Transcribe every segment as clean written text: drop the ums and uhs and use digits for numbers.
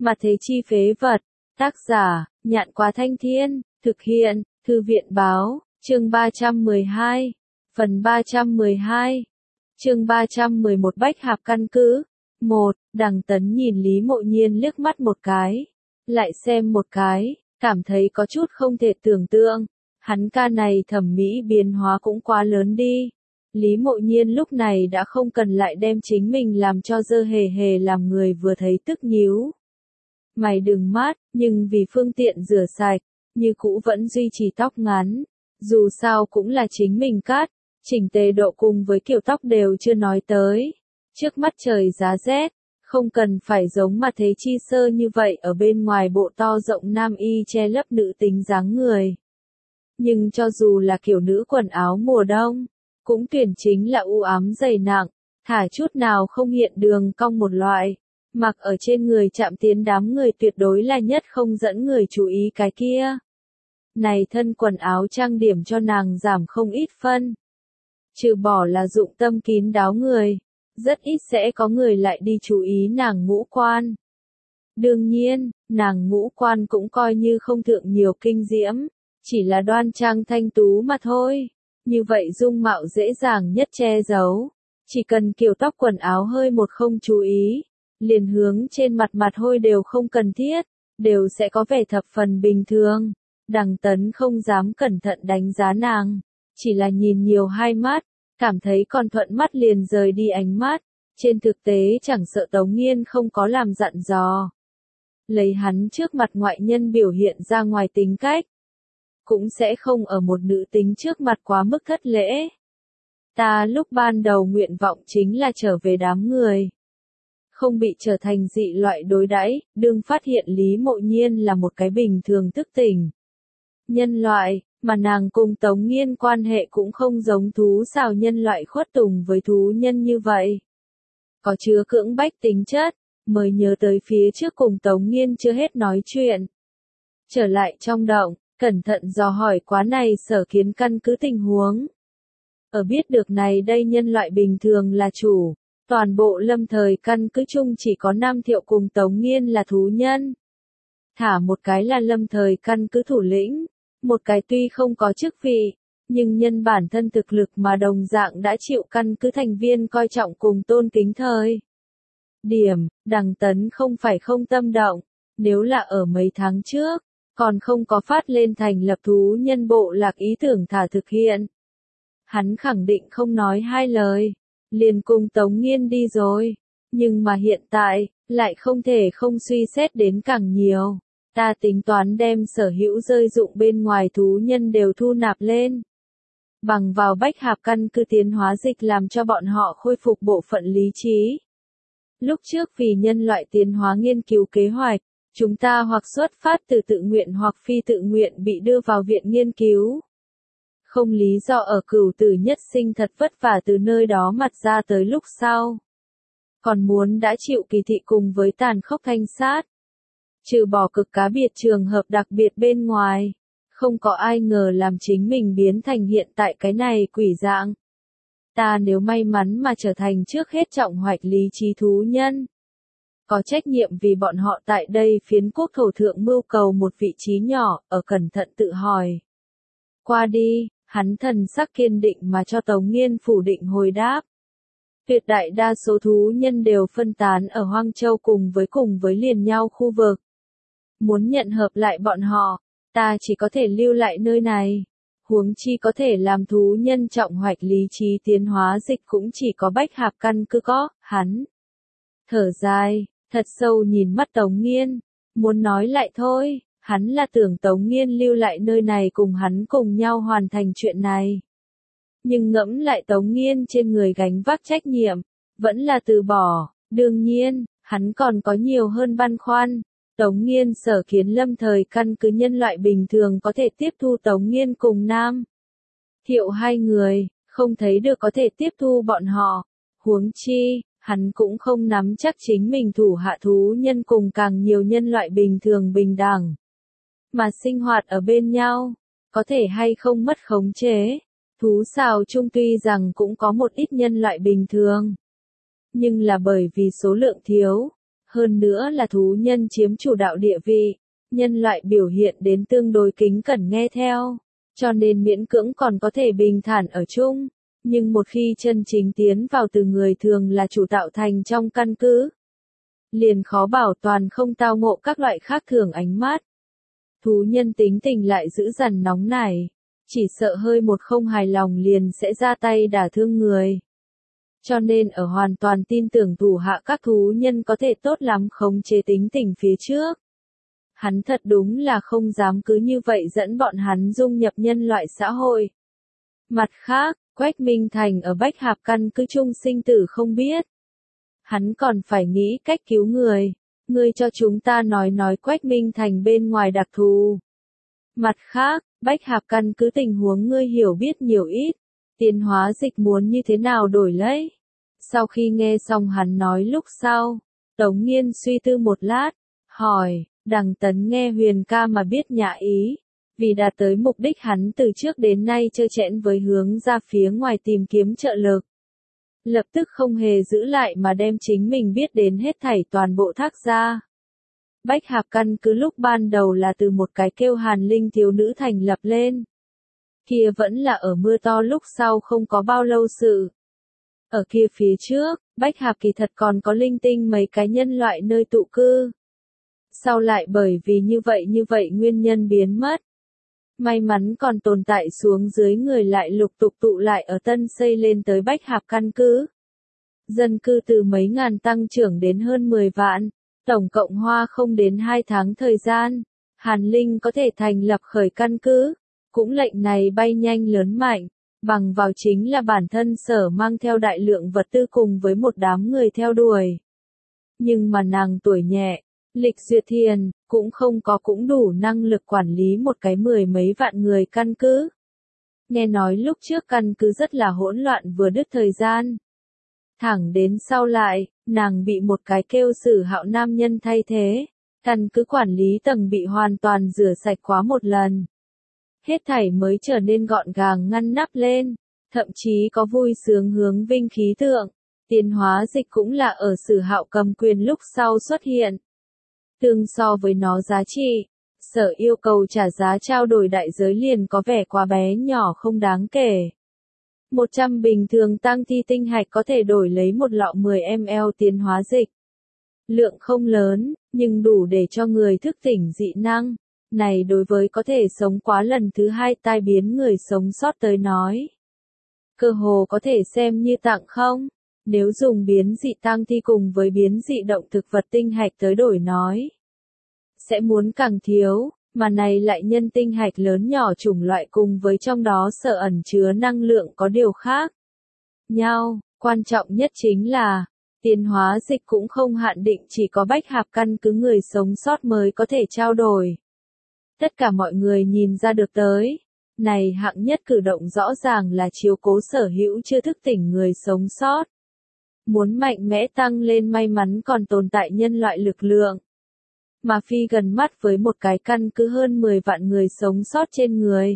Mà thế chi phế vật. Tác giả, Nhạn Quá Thanh Thiên, thực hiện, Thư viện Báo, chương 312, phần 312, chương 311 Bách Hạp căn cứ. 1. Đằng Tấn nhìn Lý Mộ Nhiên liếc mắt một cái, lại xem một cái, cảm thấy có chút không thể tưởng tượng. Hắn ca này thẩm mỹ biến hóa cũng quá lớn đi. Lý Mộ Nhiên lúc này đã không cần lại đem chính mình làm cho dơ hề hề làm người vừa thấy tức nhíu. Mày đừng mát, nhưng vì phương tiện rửa sạch, như cũ vẫn duy trì tóc ngắn. Dù sao cũng là chính mình cắt, chỉnh tề độ cùng với kiểu tóc đều chưa nói tới. Trước mắt trời giá rét, không cần phải giống mà thế chi sơ như vậy ở bên ngoài bộ to rộng nam y che lấp nữ tính dáng người. Nhưng cho dù là kiểu nữ quần áo mùa đông, cũng tuyển chính là u ám dày nặng, thả chút nào không hiện đường cong một loại. Mặc ở trên người chạm tiến đám người tuyệt đối là nhất không dẫn người chú ý cái kia. Này thân quần áo trang điểm cho nàng giảm không ít phân. Trừ bỏ là dụng tâm kín đáo người, rất ít sẽ có người lại đi chú ý nàng ngũ quan. Đương nhiên, nàng ngũ quan cũng coi như không thượng nhiều kinh diễm, chỉ là đoan trang thanh tú mà thôi. Như vậy dung mạo dễ dàng nhất che giấu. Chỉ cần kiểu tóc quần áo hơi một không chú ý, liền hướng trên mặt hôi đều không cần thiết, đều sẽ có vẻ thập phần bình thường. Đằng Tấn không dám cẩn thận đánh giá nàng, chỉ là nhìn nhiều hai mắt, cảm thấy còn thuận mắt liền rời đi ánh mắt. Trên thực tế chẳng sợ Tống Nghiên không có làm dặn dò, lấy hắn trước mặt ngoại nhân biểu hiện ra ngoài tính cách, cũng sẽ không ở một nữ tính trước mặt quá mức thất lễ. Ta lúc ban đầu nguyện vọng chính là trở về đám người, không bị trở thành dị loại đối đãi, đương phát hiện Lý Mộ Nhiên là một cái bình thường thức tỉnh nhân loại, mà nàng cùng Tống Nghiên quan hệ cũng không giống thú xào nhân loại khuất tùng với thú nhân như vậy. Có chứa cưỡng bách tính chất, mới nhớ tới phía trước cùng Tống Nghiên chưa hết nói chuyện. Trở lại trong động, cẩn thận dò hỏi quá này Sở Kiến căn cứ tình huống. Ở biết được này đây nhân loại bình thường là chủ, toàn bộ lâm thời căn cứ chung chỉ có Nam Thiệu cùng Tống Nghiên là thú nhân. Thả một cái là lâm thời căn cứ thủ lĩnh, một cái tuy không có chức vị, nhưng nhân bản thân thực lực mà đồng dạng đã chịu căn cứ thành viên coi trọng cùng tôn kính thời. Điểm, Đằng Tấn không phải không tâm động, nếu là ở mấy tháng trước, còn không có phát lên thành lập thú nhân bộ lạc ý tưởng thả thực hiện. Hắn khẳng định không nói hai lời, liền cùng Tống Nghiên đi rồi, nhưng mà hiện tại, lại không thể không suy xét đến càng nhiều. Ta tính toán đem sở hữu rơi dụng bên ngoài thú nhân đều thu nạp lên. Bằng vào Bách Hạp căn cứ tiến hóa dịch làm cho bọn họ khôi phục bộ phận lý trí. Lúc trước vì nhân loại tiến hóa nghiên cứu kế hoạch, chúng ta hoặc xuất phát từ tự nguyện hoặc phi tự nguyện bị đưa vào viện nghiên cứu. Không lý do ở Cửu Tử Nhất Sinh thật vất vả từ nơi đó mặt ra tới lúc sau. Còn muốn đã chịu kỳ thị cùng với tàn khốc thanh sát. Trừ bỏ cực cá biệt trường hợp đặc biệt bên ngoài, không có ai ngờ làm chính mình biến thành hiện tại cái này quỷ dạng. Ta nếu may mắn mà trở thành trước hết trọng hoạch lý trí thú nhân, có trách nhiệm vì bọn họ tại đây phiến quốc thổ thượng mưu cầu một vị trí nhỏ, ở cẩn thận tự hỏi. Qua đi, hắn thần sắc kiên định mà cho Tống Nghiên phủ định hồi đáp. Tuyệt đại đa số thú nhân đều phân tán ở Hoang Châu cùng với liền nhau khu vực. Muốn nhận hợp lại bọn họ, ta chỉ có thể lưu lại nơi này. Huống chi có thể làm thú nhân trọng hoạch lý trí tiến hóa dịch cũng chỉ có Bách Hạp căn cứ có, hắn. Thở dài, thật sâu nhìn mắt Tống Nghiên, muốn nói lại thôi, hắn là tưởng Tống Nghiên lưu lại nơi này cùng hắn cùng nhau hoàn thành chuyện này. Nhưng ngẫm lại Tống Nghiên trên người gánh vác trách nhiệm, vẫn là từ bỏ, đương nhiên, hắn còn có nhiều hơn băn khoăn. Tống Nghiên Sở Kiến lâm thời căn cứ nhân loại bình thường có thể tiếp thu Tống Nghiên cùng Nam Thiệu hai người, không thấy được có thể tiếp thu bọn họ. Huống chi, hắn cũng không nắm chắc chính mình thủ hạ thú nhân cùng càng nhiều nhân loại bình thường bình đẳng. Mà sinh hoạt ở bên nhau, có thể hay không mất khống chế. Thú xào chung tuy rằng cũng có một ít nhân loại bình thường, nhưng là bởi vì số lượng thiếu, Hơn nữa là thú nhân chiếm chủ đạo địa vị, nhân loại biểu hiện đến tương đối kính cẩn nghe theo, cho nên miễn cưỡng còn có thể bình thản ở chung, nhưng một khi chân chính tiến vào từ người thường là chủ tạo thành trong căn cứ, liền khó bảo toàn không tao ngộ các loại khác thường ánh mắt. Thú nhân tính tình lại dữ dằn nóng nảy, chỉ sợ hơi một không hài lòng liền sẽ ra tay đả thương người. Cho nên ở hoàn toàn tin tưởng thủ hạ các thú nhân có thể tốt lắm khống chế tính tình phía trước. Hắn thật đúng là không dám cứ như vậy dẫn bọn hắn dung nhập nhân loại xã hội. Mặt khác, Quách Minh Thành ở Bách Hạp căn cứ chung sinh tử không biết. Hắn còn phải nghĩ cách cứu người. Ngươi cho chúng ta nói Quách Minh Thành bên ngoài đặc thù. Mặt khác, Bách Hạp căn cứ tình huống ngươi hiểu biết nhiều ít. Tiến hóa dịch muốn như thế nào đổi lấy? Sau khi nghe xong hắn nói lúc sau, Tống Nghiên suy tư một lát, hỏi, Đằng Tấn nghe Huyền ca mà biết nhã ý, vì đạt tới mục đích hắn từ trước đến nay trơ trẽn với hướng ra phía ngoài tìm kiếm trợ lực. Lập tức không hề giữ lại mà đem chính mình biết đến hết thảy toàn bộ thác ra. Bách Hạp căn cứ lúc ban đầu là từ một cái kêu Hàn Linh thiếu nữ thành lập lên. Kia vẫn là ở mưa to lúc sau không có bao lâu sự. Ở kia phía trước, Bách Hạp kỳ thật còn có linh tinh mấy cái nhân loại nơi tụ cư. Sau lại bởi vì như vậy nguyên nhân biến mất. May mắn còn tồn tại xuống dưới người lại lục tục tụ lại ở tân xây lên tới Bách Hạp căn cứ. Dân cư từ mấy ngàn tăng trưởng đến hơn 10 vạn, tổng cộng hoa không đến 2 tháng thời gian. Hàn Linh có thể thành lập khởi căn cứ, cũng lệnh này bay nhanh lớn mạnh, bằng vào chính là bản thân sở mang theo đại lượng vật tư cùng với một đám người theo đuổi. Nhưng mà nàng tuổi nhẹ, lịch duyệt thiền, cũng đủ năng lực quản lý một cái 10 mấy vạn người căn cứ. Nghe nói lúc trước căn cứ rất là hỗn loạn vừa đứt thời gian. Thẳng đến sau lại, nàng bị một cái kêu Sử Hạo nam nhân thay thế, căn cứ quản lý tầng bị hoàn toàn rửa sạch quá một lần. Hết thảy mới trở nên gọn gàng ngăn nắp lên, thậm chí có vui sướng hướng vinh khí tượng. Tiến hóa dịch cũng là ở Sử Hạo cầm quyền lúc sau xuất hiện. Tương so với nó giá trị, sở yêu cầu trả giá trao đổi đại giới liền có vẻ quá bé nhỏ không đáng kể. 100 bình thường tăng thi tinh hạch có thể đổi lấy một lọ 10ml tiến hóa dịch. Lượng không lớn, nhưng đủ để cho người thức tỉnh dị năng. Này đối với có thể sống quá lần thứ 2 tai biến người sống sót tới nói. Cơ hồ có thể xem như tặng không? Nếu dùng biến dị tăng thi cùng với biến dị động thực vật tinh hạch tới đổi nói. Sẽ muốn càng thiếu, mà này lại nhân tinh hạch lớn nhỏ chủng loại cùng với trong đó sở ẩn chứa năng lượng có điều khác nhau. Quan trọng nhất chính là, tiến hóa dịch cũng không hạn định chỉ có Bách Hạp căn cứ người sống sót mới có thể trao đổi. Tất cả mọi người nhìn ra được tới. Này hạng nhất cử động rõ ràng là chiếu cố sở hữu chưa thức tỉnh người sống sót. Muốn mạnh mẽ tăng lên may mắn còn tồn tại nhân loại lực lượng. Mà phi gần mắt với một cái căn cứ hơn 10 vạn người sống sót trên người.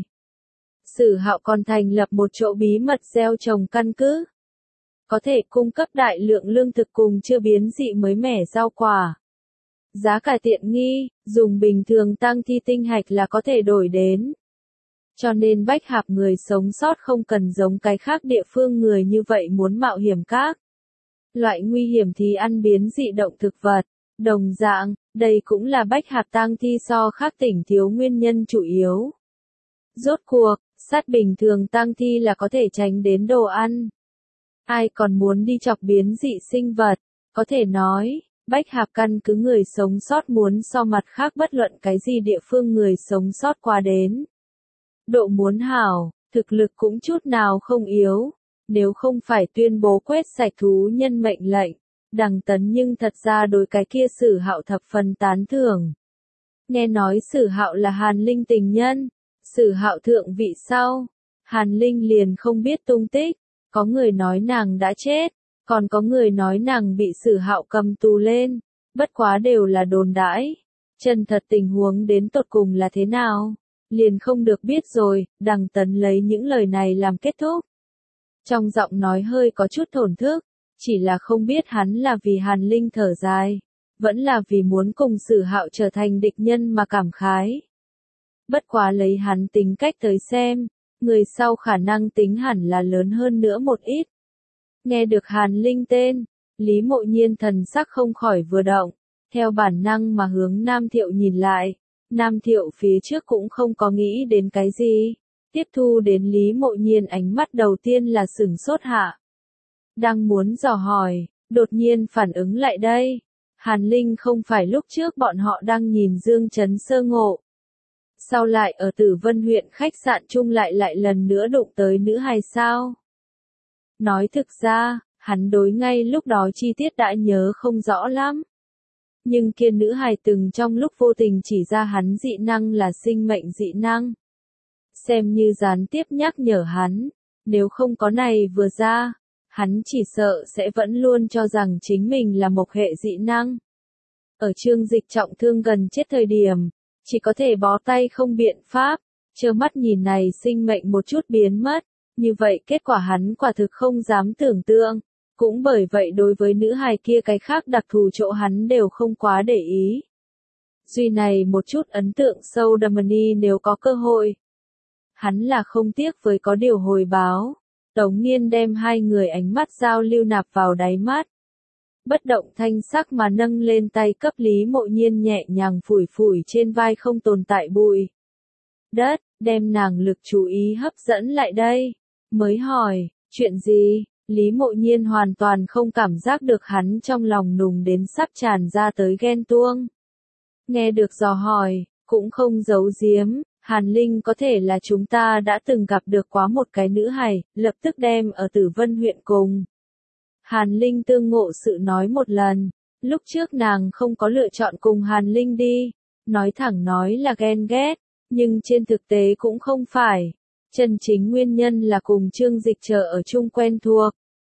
Sử Hạo còn thành lập một chỗ bí mật gieo trồng căn cứ. Có thể cung cấp đại lượng lương thực cùng chưa biến dị mới mẻ rau quả. Giá cả tiện nghi, dùng bình thường tăng thi tinh hạch là có thể đổi đến. Cho nên Bách Hạp người sống sót không cần giống cái khác địa phương người như vậy muốn mạo hiểm các. Loại nguy hiểm thì ăn biến dị động thực vật. Đồng dạng, đây cũng là Bách Hạp tang thi so khác tỉnh thiếu nguyên nhân chủ yếu. Rốt cuộc, sát bình thường tang thi là có thể tránh đến đồ ăn. Ai còn muốn đi chọc biến dị sinh vật, có thể nói, Bách Hạp căn cứ người sống sót muốn so mặt khác bất luận cái gì địa phương người sống sót qua đến. Độ muốn hảo, thực lực cũng chút nào không yếu, nếu không phải tuyên bố quét sạch thú nhân mệnh lệnh. Đằng Tấn nhưng thật ra đối cái kia Sử Hạo thập phần tán thưởng. Nghe nói Sử Hạo là Hàn Linh tình nhân, Sử Hạo thượng vị sau, Hàn Linh liền không biết tung tích, có người nói nàng đã chết, còn có người nói nàng bị Sử Hạo cầm tù lên, bất quá đều là đồn đãi. Chân thật tình huống đến tột cùng là thế nào, liền không được biết rồi. Đằng Tấn lấy những lời này làm kết thúc. Trong giọng nói hơi có chút thổn thức. Chỉ là không biết hắn là vì Hàn Linh thở dài, vẫn là vì muốn cùng Sử Hạo trở thành địch nhân mà cảm khái. Bất quá lấy hắn tính cách tới xem, người sau khả năng tính hẳn là lớn hơn nữa một ít. Nghe được Hàn Linh tên, Lý Mộ Nhiên thần sắc không khỏi vừa động, theo bản năng mà hướng Nam Thiệu nhìn lại. Nam Thiệu phía trước cũng không có nghĩ đến cái gì, tiếp thu đến Lý Mộ Nhiên ánh mắt đầu tiên là sửng sốt hạ. Đang muốn dò hỏi, đột nhiên phản ứng lại đây. Hàn Linh không phải lúc trước bọn họ đang nhìn Dương Trấn Sơ ngộ. Sau lại ở Tử Vân huyện khách sạn chung lại lần nữa đụng tới nữ hài sao? Nói thực ra, hắn đối ngay lúc đó chi tiết đã nhớ không rõ lắm. Nhưng kia nữ hài từng trong lúc vô tình chỉ ra hắn dị năng là sinh mệnh dị năng. Xem như gián tiếp nhắc nhở hắn, nếu không có này vừa ra, hắn chỉ sợ sẽ vẫn luôn cho rằng chính mình là một hệ dị năng. Ở Trương Dịch trọng thương gần chết thời điểm, chỉ có thể bó tay không biện pháp, trơ mắt nhìn này sinh mệnh một chút biến mất, như vậy kết quả hắn quả thực không dám tưởng tượng, cũng bởi vậy đối với nữ hài kia cái khác đặc thù chỗ hắn đều không quá để ý. Duy này một chút ấn tượng sâu đậm nếu có cơ hội. Hắn là không tiếc với có điều hồi báo, Tống Niên đem hai người ánh mắt giao lưu nạp vào đáy mắt. Bất động thanh sắc mà nâng lên tay cấp Lý Mộ Nhiên nhẹ nhàng phủi phủi trên vai không tồn tại bụi đất, đem nàng lực chú ý hấp dẫn lại đây, mới hỏi, chuyện gì? Lý Mộ Nhiên hoàn toàn không cảm giác được hắn trong lòng nùng đến sắp tràn ra tới ghen tuông. Nghe được dò hỏi, cũng không giấu giếm, Hàn Linh có thể là chúng ta đã từng gặp được quá một cái nữ hài, lập tức đem ở Tử Vân huyện cùng. Hàn Linh tương ngộ sự nói một lần, lúc trước nàng không có lựa chọn cùng Hàn Linh đi, nói thẳng nói là ghen ghét, nhưng trên thực tế cũng không phải. Chân chính nguyên nhân là cùng Trương Dịch chờ ở chung quen thuộc.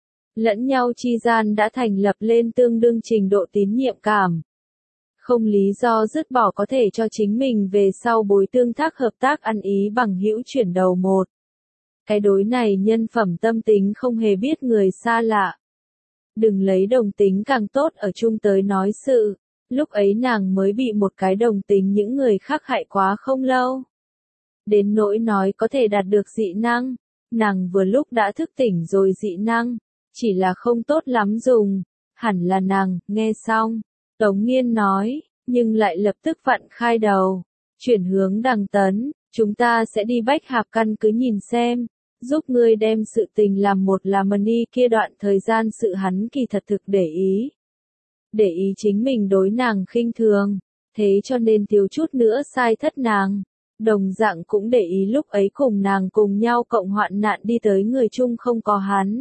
Lẫn nhau chi gian đã thành lập lên tương đương trình độ tín nhiệm cảm. Không lý do dứt bỏ có thể cho chính mình về sau bối tương tác hợp tác ăn ý bằng hữu chuyển đầu một. Cái đối này nhân phẩm tâm tính không hề biết người xa lạ. Đừng lấy đồng tính càng tốt ở chung tới nói sự, lúc ấy nàng mới bị một cái đồng tính những người khác hại quá không lâu. Đến nỗi nói có thể đạt được dị năng, nàng vừa lúc đã thức tỉnh rồi dị năng, chỉ là không tốt lắm dùng, hẳn là nàng, nghe xong, Tống Niên nói, nhưng lại lập tức vặn khai đầu, chuyển hướng Đằng Tấn, chúng ta sẽ đi Bách Hạp căn cứ nhìn xem, giúp ngươi đem sự tình làm một là money kia đoạn thời gian sự hắn kỳ thật thực để ý. Để ý chính mình đối nàng khinh thường, thế cho nên thiếu chút nữa sai thất nàng. Đồng dạng cũng để ý lúc ấy cùng nàng cùng nhau cộng hoạn nạn đi tới người chung không có hắn.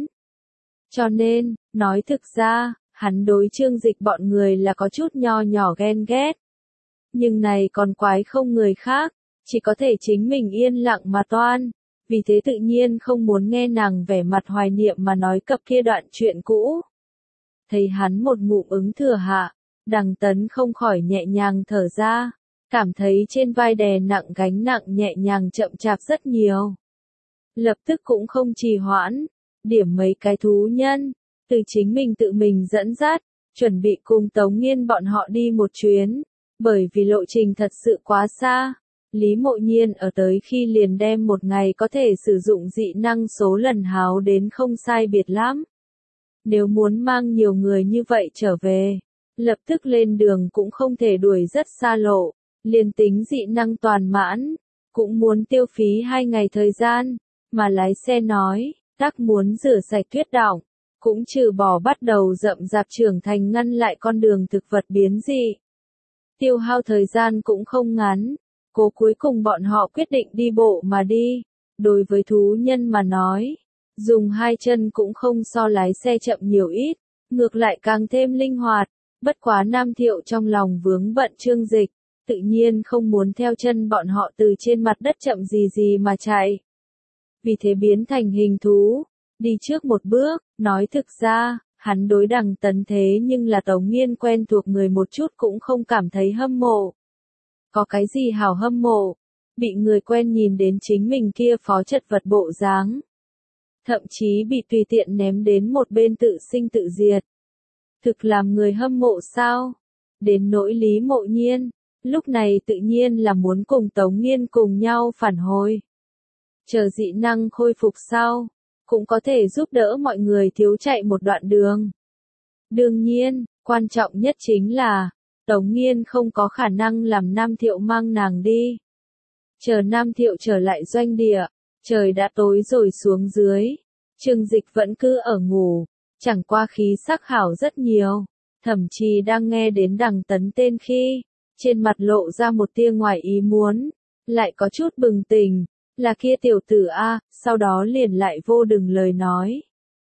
Cho nên, nói thực ra, hắn đối Trương Dịch bọn người là có chút nho nhỏ ghen ghét. Nhưng này còn quái không người khác, chỉ có thể chính mình yên lặng mà toan. Vì thế tự nhiên không muốn nghe nàng vẻ mặt hoài niệm mà nói cập kia đoạn chuyện cũ. Thấy hắn một ngụm ứng thừa hạ, Đằng Tấn không khỏi nhẹ nhàng thở ra. Cảm thấy trên vai đè nặng gánh nặng nhẹ nhàng chậm chạp rất nhiều. Lập tức cũng không trì hoãn, điểm mấy cái thú nhân, từ chính mình tự mình dẫn dắt, chuẩn bị cùng Tống Nghiên bọn họ đi một chuyến, bởi vì lộ trình thật sự quá xa. Lý Mộ Nhiên ở tới khi liền đem một ngày có thể sử dụng dị năng số lần háo đến không sai biệt lắm. Nếu muốn mang nhiều người như vậy trở về, lập tức lên đường cũng không thể đuổi rất xa lộ. Liên tính dị năng toàn mãn, cũng muốn tiêu phí 2 ngày thời gian, mà lái xe nói, tắc muốn rửa sạch tuyết đọng, cũng trừ bỏ bắt đầu rậm rạp trưởng thành ngăn lại con đường thực vật biến dị. Tiêu hao thời gian cũng không ngắn, cố cuối cùng bọn họ quyết định đi bộ mà đi, đối với thú nhân mà nói, dùng 2 chân cũng không so lái xe chậm nhiều ít, ngược lại càng thêm linh hoạt, bất quá Nam Thiệu trong lòng vướng bận Trương Dịch. Tự nhiên không muốn theo chân bọn họ từ trên mặt đất chậm gì mà chạy. Vì thế biến thành hình thú, đi trước một bước, nói thực ra, hắn đối Đằng Tấn thế nhưng là Tống Nghiên quen thuộc người một chút cũng không cảm thấy hâm mộ. Có cái gì hảo hâm mộ, bị người quen nhìn đến chính mình kia phó chật vật bộ dáng. Thậm chí bị tùy tiện ném đến một bên tự sinh tự diệt. Thực làm người hâm mộ sao? Đến nỗi Lý Mộ Nhiên, lúc này tự nhiên là muốn cùng Tống Nghiên cùng nhau phản hồi. Chờ dị năng khôi phục sau, cũng có thể giúp đỡ mọi người thiếu chạy một đoạn đường. Đương nhiên, quan trọng nhất chính là, Tống Nghiên không có khả năng làm Nam Thiệu mang nàng đi. Chờ Nam Thiệu trở lại doanh địa, trời đã tối rồi xuống dưới. Trương Dịch vẫn cứ ở ngủ, chẳng qua khí sắc hảo rất nhiều, thậm chí đang nghe đến Đằng Tấn tên khi, trên mặt lộ ra một tia ngoài ý muốn, lại có chút bừng tỉnh, là kia tiểu tử A, sau đó liền lại vô đừng lời nói.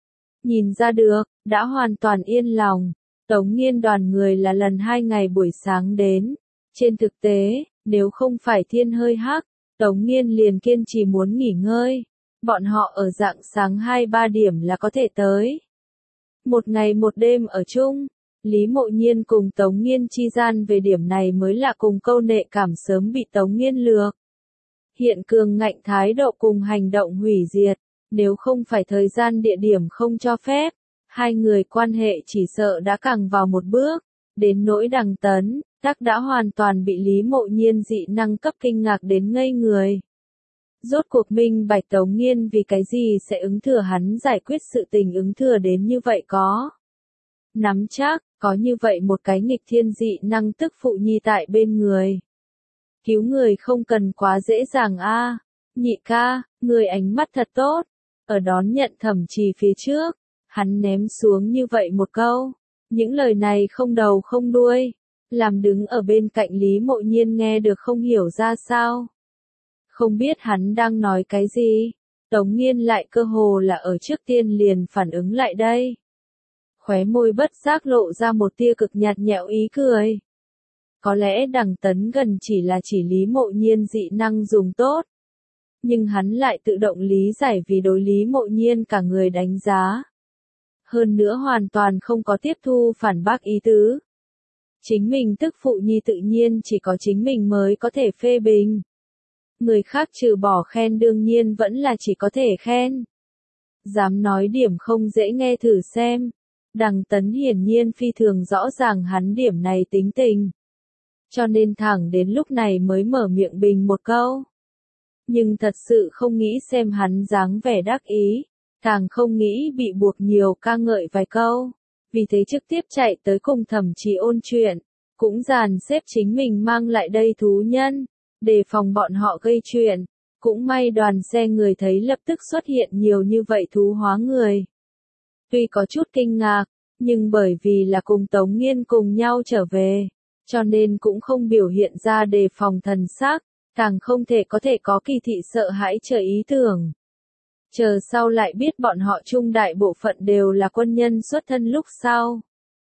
Nhìn ra được, đã hoàn toàn yên lòng, Tống Nghiên đoàn người là lần 2 ngày buổi sáng đến. Trên thực tế, nếu không phải thiên hơi hắc, Tống Nghiên liền kiên trì muốn nghỉ ngơi. Bọn họ ở rạng sáng 2-3 điểm là có thể tới. Một ngày một đêm ở chung, Lý Mộ Nhiên cùng Tống Nghiên chi gian về điểm này mới là cùng câu nệ cảm sớm bị Tống Nghiên lược. Hiện cường ngạnh thái độ cùng hành động hủy diệt, nếu không phải thời gian địa điểm không cho phép, hai người quan hệ chỉ sợ đã càng vào một bước. Đến nỗi Đằng Tấn, Tắc đã hoàn toàn bị Lý Mộ Nhiên dị năng cấp kinh ngạc đến ngây người. Rốt cuộc minh bạch Tống Nghiên vì cái gì sẽ ứng thừa hắn giải quyết sự tình ứng thừa đến như vậy có. Nắm chắc, có như vậy một cái nghịch thiên dị năng tức phụ nhi tại bên người. Cứu người không cần quá dễ dàng a. Nhị ca, người ánh mắt thật tốt. Ở đón nhận Thẩm Trì phía trước, hắn ném xuống như vậy một câu. Những lời này không đầu không đuôi, làm đứng ở bên cạnh Lý Mộ Nhiên nghe được không hiểu ra sao. Không biết hắn đang nói cái gì, Tống Nghiên lại cơ hồ là ở trước tiên liền phản ứng lại đây. Khóe môi bất giác lộ ra một tia cực nhạt nhẽo ý cười. Có lẽ Đằng Tấn gần chỉ là chỉ Lý Mộ Nhiên dị năng dùng tốt. Nhưng hắn lại tự động lý giải vì đối Lý Mộ Nhiên cả người đánh giá. Hơn nữa hoàn toàn không có tiếp thu phản bác ý tứ. Chính mình tức phụ nhi tự nhiên chỉ có chính mình mới có thể phê bình. Người khác trừ bỏ khen đương nhiên vẫn là chỉ có thể khen. Dám nói điểm không dễ nghe thử xem. Đằng Tấn hiển nhiên phi thường rõ ràng hắn điểm này tính tình. Cho nên thẳng đến lúc này mới mở miệng bình một câu. Nhưng thật sự không nghĩ xem hắn dáng vẻ đắc ý, càng không nghĩ bị buộc nhiều ca ngợi vài câu. Vì thế trực tiếp chạy tới cùng Thẩm Trì ôn chuyện, cũng dàn xếp chính mình mang lại đây thú nhân, đề phòng bọn họ gây chuyện. Cũng may đoàn xe người thấy lập tức xuất hiện nhiều như vậy thú hóa người. Tuy có chút kinh ngạc, nhưng bởi vì là cùng Tống Nghiên cùng nhau trở về, cho nên cũng không biểu hiện ra đề phòng thần sắc, càng không thể có kỳ thị sợ hãi chờ ý tưởng. Chờ sau lại biết bọn họ chung đại bộ phận đều là quân nhân xuất thân lúc sau.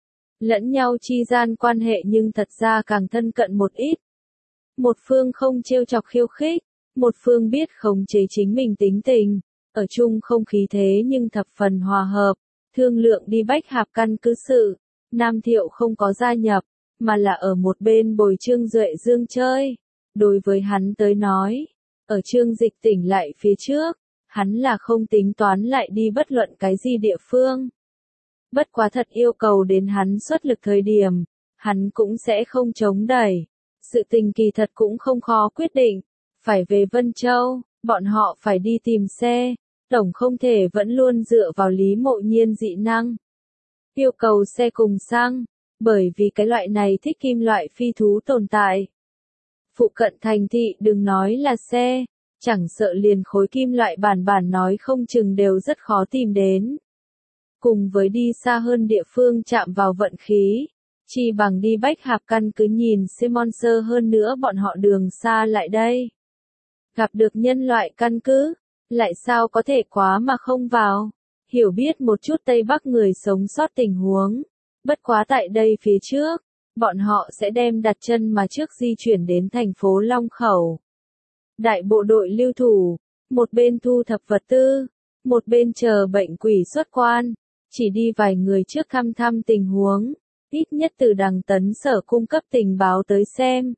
Lẫn nhau chi gian quan hệ nhưng thật ra càng thân cận một ít. Một phương không trêu chọc khiêu khích, một phương biết khống chế chính mình tính tình, ở chung không khí thế nhưng thập phần hòa hợp, thương lượng đi Bách Hạp căn cứ sự. Nam Thiệu không có gia nhập, mà là ở một bên bồi Trương Duệ Dương chơi. Đối với hắn tới nói, ở Trương Dịch tỉnh lại phía trước, hắn là không tính toán lại đi bất luận cái gì địa phương. Bất quá thật yêu cầu đến hắn xuất lực thời điểm, hắn cũng sẽ không chống đẩy. Sự tình kỳ thật cũng không khó quyết định, phải về Vân Châu, bọn họ phải đi tìm xe, tổng không thể vẫn luôn dựa vào Lý Mộ Nhiên dị năng. Yêu cầu xe cùng xăng, bởi vì cái loại này thích kim loại phi thú tồn tại. Phụ cận thành thị đừng nói là xe, chẳng sợ liền khối kim loại bản nói không chừng đều rất khó tìm đến. Cùng với đi xa hơn địa phương chạm vào vận khí, chi bằng đi Bách Hạp căn cứ nhìn Simon sơ hơn nữa bọn họ đường xa lại đây. Gặp được nhân loại căn cứ, lại sao có thể quá mà không vào, hiểu biết một chút Tây Bắc người sống sót tình huống. Bất quá tại đây phía trước, bọn họ sẽ đem đặt chân mà trước di chuyển đến thành phố Long Khẩu. Đại bộ đội lưu thủ, một bên thu thập vật tư, một bên chờ bệnh quỷ xuất quan, chỉ đi vài người trước thăm thăm tình huống, ít nhất từ Đằng Tấn sở cung cấp tình báo tới xem.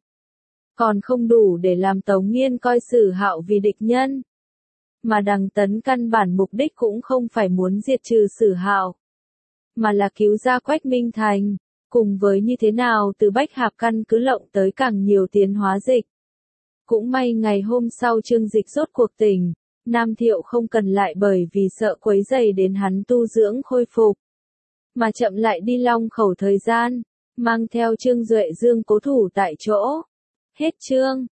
Còn không đủ để làm Tống Nghiên coi Sử Hạo vì địch nhân. Mà Đằng Tấn căn bản mục đích cũng không phải muốn diệt trừ Sử Hạo, mà là cứu ra Quách Minh Thành. Cùng với như thế nào từ Bách Hạp căn cứ lộng tới càng nhiều tiến hóa dịch. Cũng may ngày hôm sau Trương Dịch rốt cuộc tỉnh, Nam Thiệu không cần lại bởi vì sợ quấy rầy đến hắn tu dưỡng khôi phục, mà chậm lại đi Long Khẩu thời gian, mang theo Trương Duệ Dương cố thủ tại chỗ. Hết chương.